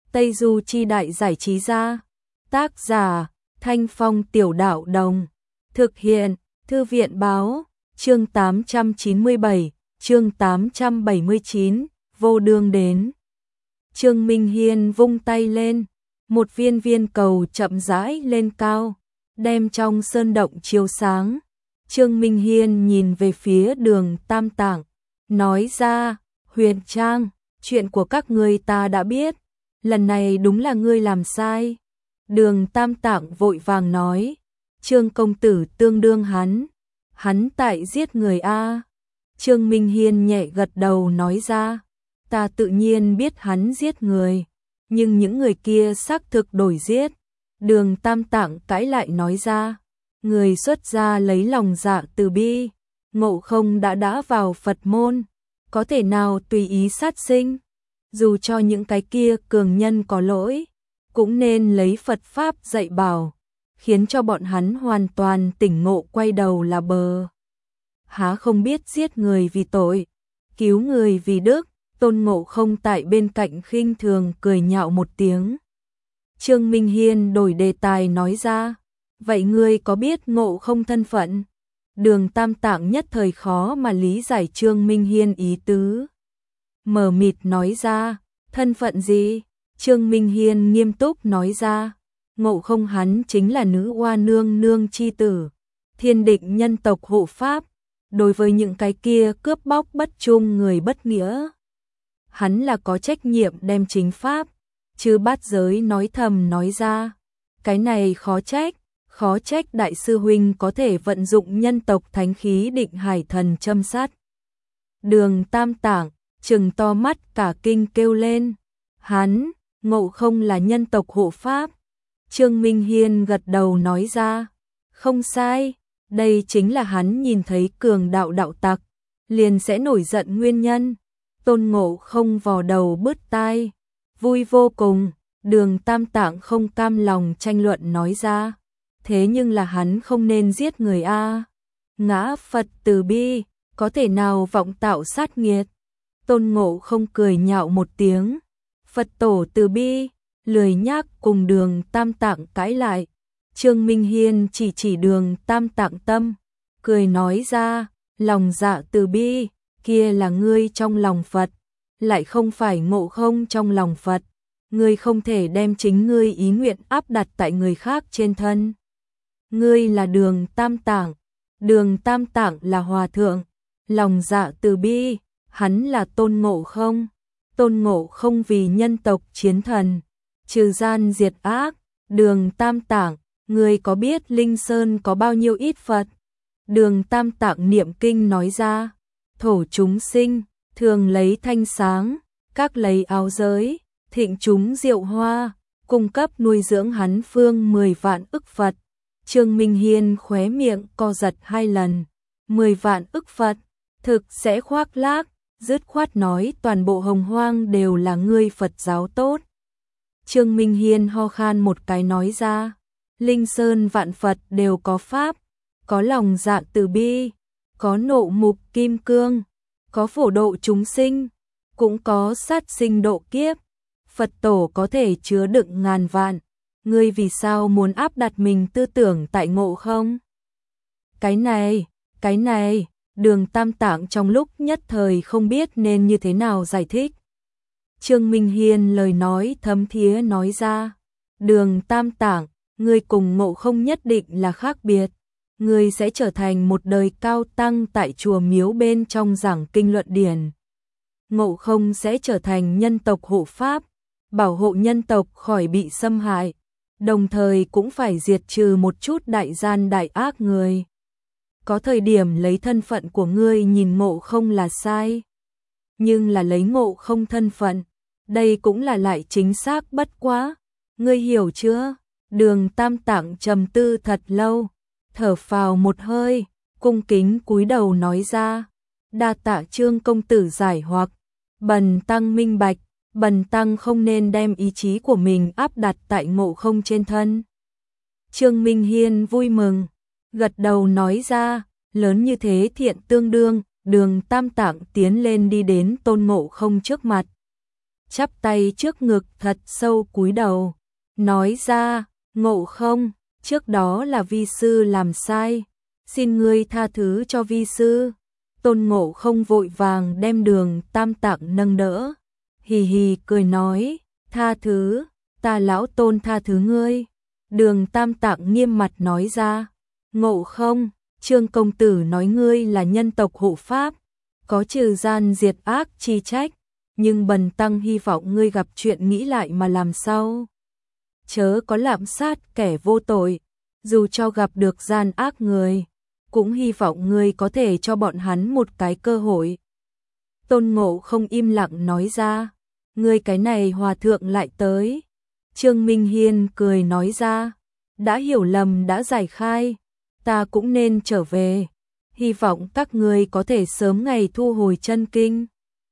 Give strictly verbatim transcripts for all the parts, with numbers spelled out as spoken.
Tây Du Chi Đại Giải Trí Gia. Tác giả Thanh Phong Tiểu Đạo Đồng. Thực hiện Thư viện Báo. Chương tám trăm chín mươi bảy, chương tám trăm bảy mươi chín, vô đường đến. Trương Minh Hiên vung tay lên, một viên viên cầu chậm rãi lên cao, đem trong sơn động chiếu sáng. Trương Minh Hiên nhìn về phía Đường Tam Tạng, nói ra, Huyền Trang, chuyện của các ngươi ta đã biết, lần này đúng là ngươi làm sai. Đường Tam Tạng vội vàng nói, Trương công tử tương đương hắn, hắn tại giết người a. Trương Minh Hiên nhẹ gật đầu nói ra, ta tự nhiên biết hắn giết người, nhưng những người kia xác thực đổi giết. Đường Tam Tạng cãi lại nói ra, người xuất gia lấy lòng dạ từ bi, Ngộ Không đã đã vào Phật môn, có thể nào tùy ý sát sinh, dù cho những cái kia cường nhân có lỗi, cũng nên lấy Phật Pháp dạy bảo, khiến cho bọn hắn hoàn toàn tỉnh ngộ quay đầu là bờ. Há không biết giết người vì tội, cứu người vì đức. Tôn Ngộ Không tại bên cạnh khinh thường cười nhạo một tiếng. Trương Minh Hiên đổi đề tài nói ra, vậy ngươi có biết Ngộ Không thân phận? Đường Tam Tạng nhất thời khó mà lý giải Trương Minh Hiên ý tứ. Mờ mịt nói ra, thân phận gì? Trương Minh Hiên nghiêm túc nói ra, Ngộ Không hắn chính là nữ oa nương nương chi tử, thiên định nhân tộc hộ pháp, đối với những cái kia cướp bóc bất trung người bất nghĩa, hắn là có trách nhiệm đem chính pháp, chứ bát giới nói thầm nói ra, cái này khó trách, khó trách đại sư huynh có thể vận dụng nhân tộc thánh khí định hải thần châm sát. Đường Tam Tạng trừng to mắt cả kinh kêu lên, hắn, Ngộ Không là nhân tộc hộ pháp. Trương Minh Hiên gật đầu nói ra, không sai, đây chính là hắn nhìn thấy cường đạo đạo tặc, liền sẽ nổi giận nguyên nhân. Tôn Ngộ Không vò đầu bứt tai, vui vô cùng. Đường Tam Tạng không cam lòng tranh luận nói ra, thế nhưng là hắn không nên giết người a. Ngã Phật từ bi, có thể nào vọng tạo sát nghiệt. Tôn Ngộ Không cười nhạo một tiếng, Phật tổ từ bi, lười nhác cùng Đường Tam Tạng cãi lại. Trương Minh Hiên chỉ chỉ Đường Tam Tạng tâm, cười nói ra, lòng dạ từ bi, kia là ngươi trong lòng Phật, lại không phải Ngộ Không trong lòng Phật. Ngươi không thể đem chính ngươi ý nguyện áp đặt tại người khác trên thân. Ngươi là Đường Tam Tạng, Đường Tam Tạng là hòa thượng, lòng dạ từ bi, hắn là Tôn Ngộ Không. Tôn Ngộ Không vì nhân tộc chiến thần, trừ gian diệt ác. Đường Tam Tạng, ngươi có biết Linh Sơn có bao nhiêu ít Phật? Đường Tam Tạng niệm kinh nói ra, thổ chúng sinh, thường lấy thanh sáng, các lấy áo giới, thịnh chúng rượu hoa, cung cấp nuôi dưỡng hắn phương mười vạn ức Phật. Trương Minh Hiên khóe miệng co giật hai lần, mười vạn ức Phật, thực sẽ khoác lác, dứt khoát nói toàn bộ hồng hoang đều là ngươi Phật giáo tốt. Trương Minh Hiên ho khan một cái nói ra, Linh Sơn vạn Phật đều có pháp, có lòng dạ từ bi, có nộ mục kim cương, có phổ độ chúng sinh, cũng có sát sinh độ kiếp. Phật tổ có thể chứa đựng ngàn vạn, ngươi vì sao muốn áp đặt mình tư tưởng tại Ngộ Không? Cái này, cái này, Đường Tam Tạng trong lúc nhất thời không biết nên như thế nào giải thích. Trương Minh Hiên lời nói thấm thía nói ra, Đường Tam Tạng, ngươi cùng Ngộ Không nhất định là khác biệt, ngươi sẽ trở thành một đời cao tăng tại chùa miếu bên trong giảng kinh luận điển. Ngộ Không sẽ trở thành nhân tộc hộ pháp, bảo hộ nhân tộc khỏi bị xâm hại, đồng thời cũng phải diệt trừ một chút đại gian đại ác người. Có thời điểm lấy thân phận của ngươi nhìn Ngộ Không là sai, nhưng là lấy Ngộ Không thân phận, đây cũng là lại chính xác bất quá. Ngươi hiểu chưa? Đường Tam Tạng trầm tư thật lâu, thở phào một hơi, cung kính cúi đầu nói ra, đa tạ Trương công tử giải hoặc, bần tăng minh bạch. Bần tăng không nên đem ý chí của mình áp đặt tại Ngộ Không trên thân. Trương Minh Hiên vui mừng, gật đầu nói ra, lớn như thế thiện tương đương. Đường Tam Tạng tiến lên đi đến Tôn Ngộ Không trước mặt. chắp tay trước ngực thật sâu cúi đầu, nói ra, Ngộ Không, trước đó là vi sư làm sai, xin ngươi tha thứ cho vi sư. Tôn Ngộ Không vội vàng đem Đường Tam Tạng nâng đỡ, hì hì cười nói, tha thứ, ta lão Tôn tha thứ ngươi. Đường Tam Tạng nghiêm mặt nói ra, Ngộ Không, Trương công tử nói ngươi là nhân tộc hộ pháp, có trừ gian diệt ác chi trách, nhưng bần tăng hy vọng ngươi gặp chuyện nghĩ lại mà làm sao. Chớ có lạm sát kẻ vô tội, dù cho gặp được gian ác người, cũng hy vọng ngươi có thể cho bọn hắn một cái cơ hội. Tôn Ngộ Không im lặng nói ra, ngươi cái này hòa thượng lại tới. Trương Minh Hiên cười nói ra, đã hiểu lầm đã giải khai, ta cũng nên trở về, hy vọng các ngươi có thể sớm ngày thu hồi chân kinh.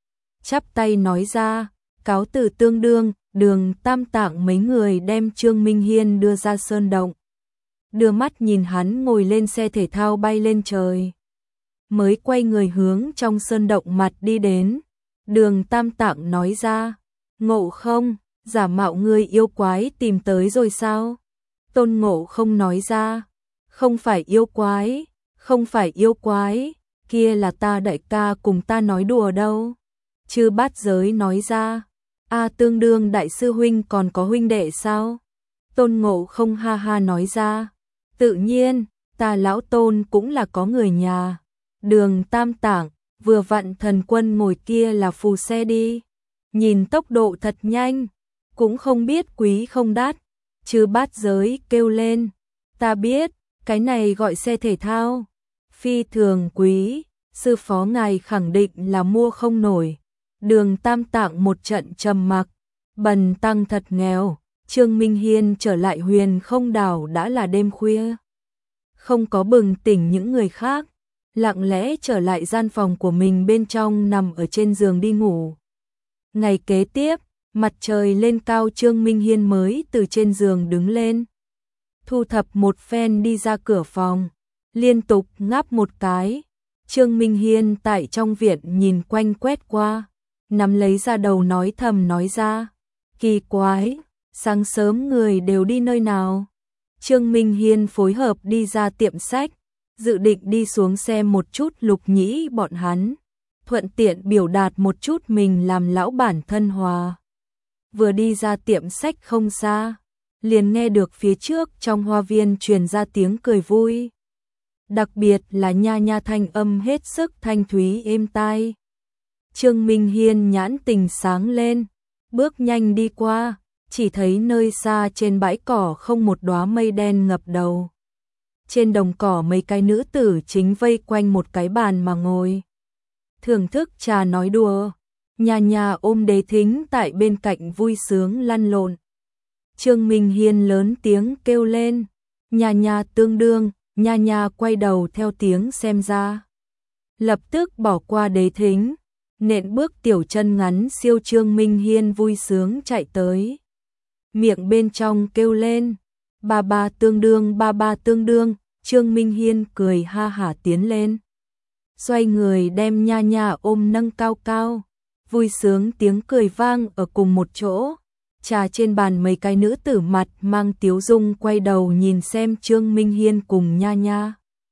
Chắp tay nói ra, cáo từ tương đương. Đường Tam Tạng mấy người đem Trương Minh Hiên đưa ra sơn động, đưa mắt nhìn hắn ngồi lên xe thể thao bay lên trời, mới quay người hướng trong sơn động mặt đi đến. Đường Tam Tạng nói ra, Ngộ Không, giả mạo ngươi yêu quái tìm tới rồi sao? Tôn Ngộ Không nói ra, không phải yêu quái, không phải yêu quái, kia là ta đại ca cùng ta nói đùa đâu. Chư Bát Giới nói ra, a tương đương đại sư huynh còn có huynh đệ sao? Tôn Ngộ Không ha ha nói ra, tự nhiên, ta lão Tôn cũng là có người nhà. Đường Tam Tạng, vừa vặn thần quân ngồi kia là phù xe đi, nhìn tốc độ thật nhanh, cũng không biết quý không đắt. Chư Bát Giới kêu lên, ta biết, cái này gọi xe thể thao, phi thường quý, sư phó ngài khẳng định là mua không nổi. Đường Tam Tạng một trận trầm mặc, bần tăng thật nghèo. Trương Minh Hiên trở lại Huyền Không Đảo đã là đêm khuya, không có bừng tỉnh những người khác, lặng lẽ trở lại gian phòng của mình bên trong nằm ở trên giường đi ngủ. Ngày kế tiếp, mặt trời lên cao, Trương Minh Hiên mới từ trên giường đứng lên, thu thập một phen đi ra cửa phòng, liên tục ngáp một cái. Trương Minh Hiên tại trong viện nhìn quanh quét qua, nắm lấy ra đầu nói thầm nói ra, kỳ quái, sáng sớm người đều đi nơi nào? Trương Minh Hiên phối hợp đi ra tiệm sách, dự định đi xuống xem một chút Lục Nhĩ bọn hắn, thuận tiện biểu đạt một chút mình làm lão bản thân hòa. Vừa đi ra tiệm sách không xa, liền nghe được phía trước trong hoa viên truyền ra tiếng cười vui, đặc biệt là nha nha thanh âm hết sức thanh thúy êm tai. Trương Minh Hiên nhãn tình sáng lên, bước nhanh đi qua, chỉ thấy nơi xa trên bãi cỏ không một đóa mây đen ngập đầu. Trên đồng cỏ mấy cái nữ tử chính vây quanh một cái bàn mà ngồi, thưởng thức trà nói đùa. Nha nha ôm Đế Thính tại bên cạnh vui sướng lăn lộn. Trương Minh Hiên lớn tiếng kêu lên, nha nha tương đương. Nha nha quay đầu theo tiếng xem ra, lập tức bỏ qua Đế Thính, nện bước tiểu chân ngắn siêu Trương Minh Hiên vui sướng chạy tới, miệng bên trong kêu lên, ba ba tương đương ba ba tương đương. Trương Minh Hiên cười ha hả tiến lên, xoay người đem nha nha ôm nâng cao cao, vui sướng tiếng cười vang ở cùng một chỗ. Trà trên bàn mấy cái nữ tử mặt mang tiếu dung quay đầu nhìn xem Trương Minh Hiên cùng nha nha.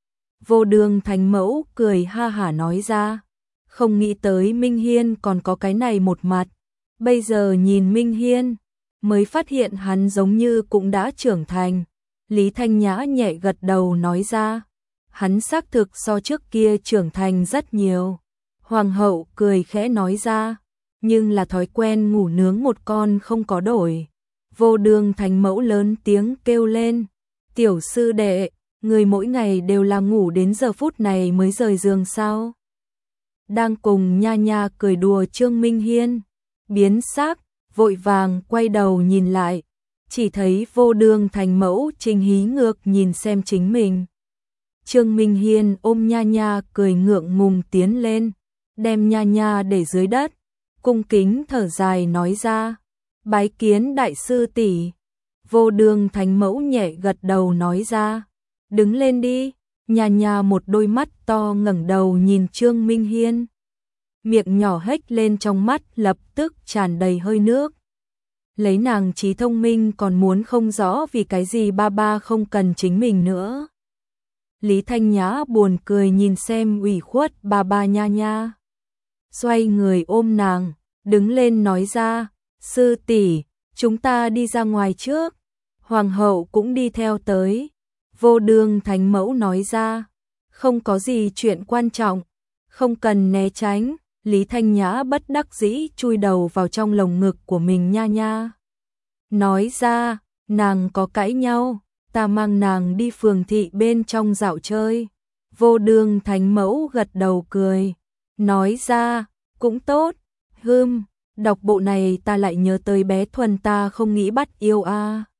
Vô Đường Thánh Mẫu cười ha hả nói ra, không nghĩ tới Minh Hiên còn có cái này một mặt, bây giờ nhìn Minh Hiên mới phát hiện hắn giống như cũng đã trưởng thành. Lý Thanh Nhã nhẹ gật đầu nói ra, hắn xác thực so trước kia trưởng thành rất nhiều. Hoàng hậu cười khẽ nói ra, nhưng là thói quen ngủ nướng một con không có đổi. Vô Đường Thánh Mẫu lớn tiếng kêu lên, tiểu sư đệ, người mỗi ngày đều là ngủ đến giờ phút này mới rời giường sao? Đang cùng nha nha cười đùa Trương Minh Hiên biến sắc, vội vàng quay đầu nhìn lại, chỉ thấy Vô Đường Thánh Mẫu chính hí ngược nhìn xem chính mình. Trương Minh Hiên ôm nha nha cười ngượng ngùng tiến lên, đem nha nha để dưới đất, cung kính thở dài nói ra, bái kiến đại sư tỷ. Vô Đường Thánh Mẫu nhẹ gật đầu nói ra, đứng lên đi. Nha nha một đôi mắt to ngẩng đầu nhìn Trương Minh Hiên, miệng nhỏ hếch lên, trong mắt lập tức tràn đầy hơi nước. Lấy nàng trí thông minh còn muốn không rõ vì cái gì ba ba không cần chính mình nữa. Lý Thanh Nhã buồn cười nhìn xem ủy khuất ba ba nha nha. Xoay người ôm nàng, đứng lên nói ra, sư tỷ, chúng ta đi ra ngoài trước. Hoàng hậu cũng đi theo tới. Vô Đường thánh mẫu nói ra, không có gì chuyện quan trọng, không cần né tránh. Lý Thanh Nhã bất đắc dĩ chui đầu vào trong lồng ngực của mình nha nha. Nói ra, nàng có cãi nhau, ta mang nàng đi phường thị bên trong dạo chơi. Vô Đường thánh mẫu gật đầu cười, nói ra, cũng tốt. Hừm, đọc bộ này ta lại nhớ tới bé Thuần, ta không nghĩ bắt yêu a. À.